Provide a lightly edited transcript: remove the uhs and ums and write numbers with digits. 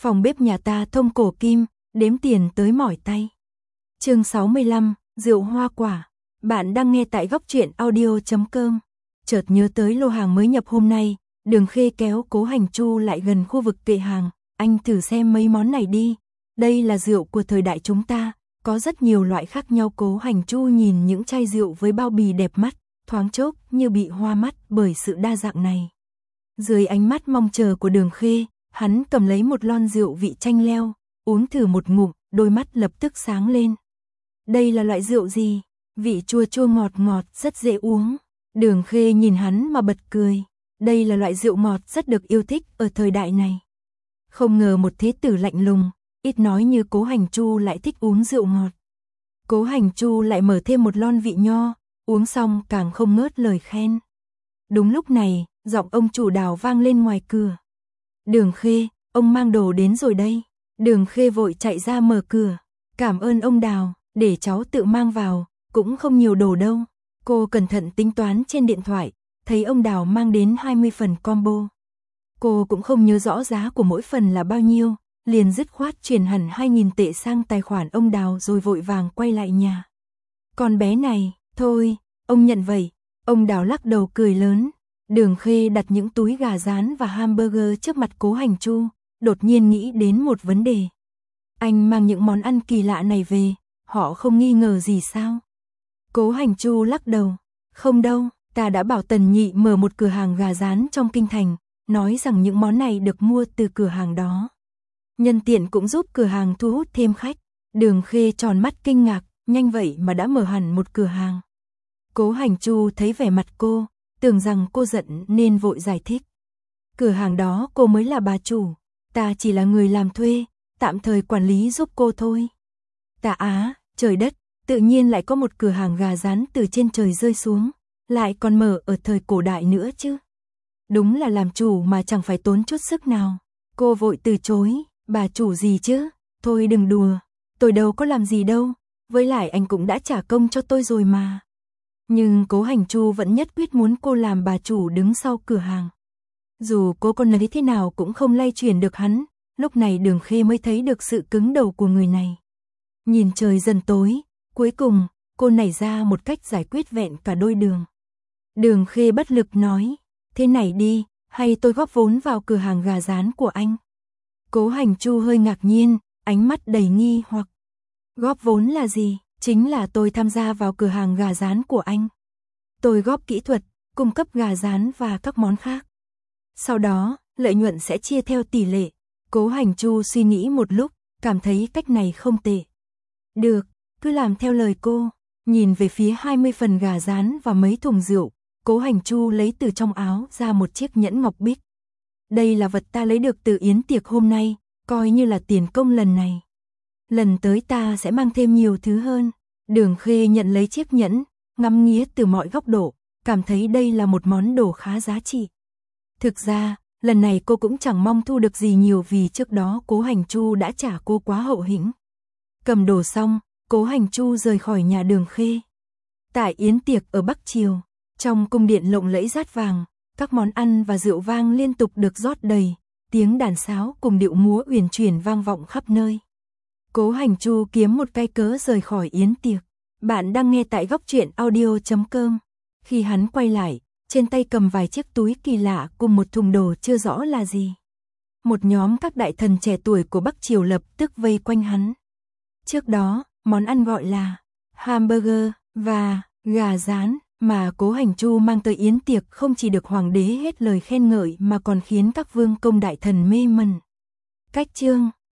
Phòng bếp nhà ta thông cổ kim, đếm tiền tới mỏi tay. Chương 65, rượu hoa quả. Bạn đang nghe tại góc truyện audio.com. Chợt nhớ tới lô hàng mới nhập hôm nay, Đường Khê kéo Cố Hành Chu lại gần khu vực kệ hàng, anh thử xem mấy món này đi. Đây là rượu của thời đại chúng ta, có rất nhiều loại khác nhau. Cố Hành Chu nhìn những chai rượu với bao bì đẹp mắt, thoáng chốc như bị hoa mắt bởi sự đa dạng này. Dưới ánh mắt mong chờ của Đường Khê, hắn cầm lấy một lon rượu vị chanh leo, uống thử một ngụm, đôi mắt lập tức sáng lên. Đây là loại rượu gì? Vị chua chua ngọt ngọt, rất dễ uống. Đường Khê nhìn hắn mà bật cười. Đây là loại rượu ngọt rất được yêu thích ở thời đại này. Không ngờ một thế tử lạnh lùng, ít nói như Cố Hành Chu lại thích uống rượu ngọt. Cố Hành Chu lại mở thêm một lon vị nho, uống xong càng không ngớt lời khen. Đúng lúc này, giọng ông chủ Đào vang lên ngoài cửa. Đường Khê, ông mang đồ đến rồi đây. Đường Khê vội chạy ra mở cửa. Cảm ơn ông Đào, để cháu tự mang vào, cũng không nhiều đồ đâu. Cô cẩn thận tính toán trên điện thoại, thấy ông Đào mang đến 20 phần combo. Cô cũng không nhớ rõ giá của mỗi phần là bao nhiêu, liền dứt khoát chuyển hẳn 2.000 tệ sang tài khoản ông Đào rồi vội vàng quay lại nhà. Con bé này, thôi, ông nhận vậy. Ông Đào lắc đầu cười lớn. Đường Khê đặt những túi gà rán và hamburger trước mặt Cố Hành Chu, đột nhiên nghĩ đến một vấn đề. Anh mang những món ăn kỳ lạ này về, họ không nghi ngờ gì sao? Cố Hành Chu lắc đầu. Không đâu, ta đã bảo Tần Nhị mở một cửa hàng gà rán trong kinh thành, nói rằng những món này được mua từ cửa hàng đó. Nhân tiện cũng giúp cửa hàng thu hút thêm khách. Đường Khê tròn mắt kinh ngạc, nhanh vậy mà đã mở hẳn một cửa hàng. Cố Hành Chu thấy vẻ mặt cô, tưởng rằng cô giận nên vội giải thích. Cửa hàng đó cô mới là bà chủ, ta chỉ là người làm thuê, tạm thời quản lý giúp cô thôi. Ta á, trời đất, tự nhiên lại có một cửa hàng gà rán từ trên trời rơi xuống, lại còn mở ở thời cổ đại nữa chứ. Đúng là làm chủ mà chẳng phải tốn chút sức nào. Cô vội từ chối, bà chủ gì chứ, thôi đừng đùa, tôi đâu có làm gì đâu, với lại anh cũng đã trả công cho tôi rồi mà. Nhưng Cố Hành Chu vẫn nhất quyết muốn cô làm bà chủ đứng sau cửa hàng. Dù cô con nói thế nào cũng không lay chuyển được hắn, lúc này Đường Khê mới thấy được sự cứng đầu của người này. Nhìn trời dần tối, cuối cùng, cô nảy ra một cách giải quyết vẹn cả đôi đường. Đường Khê bất lực nói, thế này đi, hay tôi góp vốn vào cửa hàng gà rán của anh? Cố Hành Chu hơi ngạc nhiên, ánh mắt đầy nghi hoặc. Góp vốn là gì? Chính là tôi tham gia vào cửa hàng gà rán của anh. Tôi góp kỹ thuật, cung cấp gà rán và các món khác. Sau đó, lợi nhuận sẽ chia theo tỷ lệ. Cố Hành Chu suy nghĩ một lúc, cảm thấy cách này không tệ. Được, cứ làm theo lời cô. Nhìn về phía 20 phần gà rán và mấy thùng rượu, Cố Hành Chu lấy từ trong áo ra một chiếc nhẫn ngọc bích. Đây là vật ta lấy được từ yến tiệc hôm nay, coi như là tiền công lần này. Lần tới ta sẽ mang thêm nhiều thứ hơn. Đường Khê nhận lấy chiếc nhẫn, ngắm nghía từ mọi góc độ, cảm thấy đây là một món đồ khá giá trị. Thực ra, lần này cô cũng chẳng mong thu được gì nhiều vì trước đó Cố Hành Chu đã trả cô quá hậu hĩnh. Cầm đồ xong, Cố Hành Chu rời khỏi nhà Đường Khê. Tại yến tiệc ở Bắc Triều, trong cung điện lộng lẫy rát vàng, các món ăn và rượu vang liên tục được rót đầy, tiếng đàn sáo cùng điệu múa uyển chuyển vang vọng khắp nơi. Cố Hành Chu kiếm một cái cớ rời khỏi yến tiệc. Bạn đang nghe tại góc truyện audio.com. Khi hắn quay lại, trên tay cầm vài chiếc túi kỳ lạ cùng một thùng đồ chưa rõ là gì. Một nhóm các đại thần trẻ tuổi của Bắc Triều lập tức vây quanh hắn. Trước đó, món ăn gọi là hamburger và gà rán mà Cố Hành Chu mang tới yến tiệc không chỉ được hoàng đế hết lời khen ngợi mà còn khiến các vương công đại thần mê mẩn. Cách chương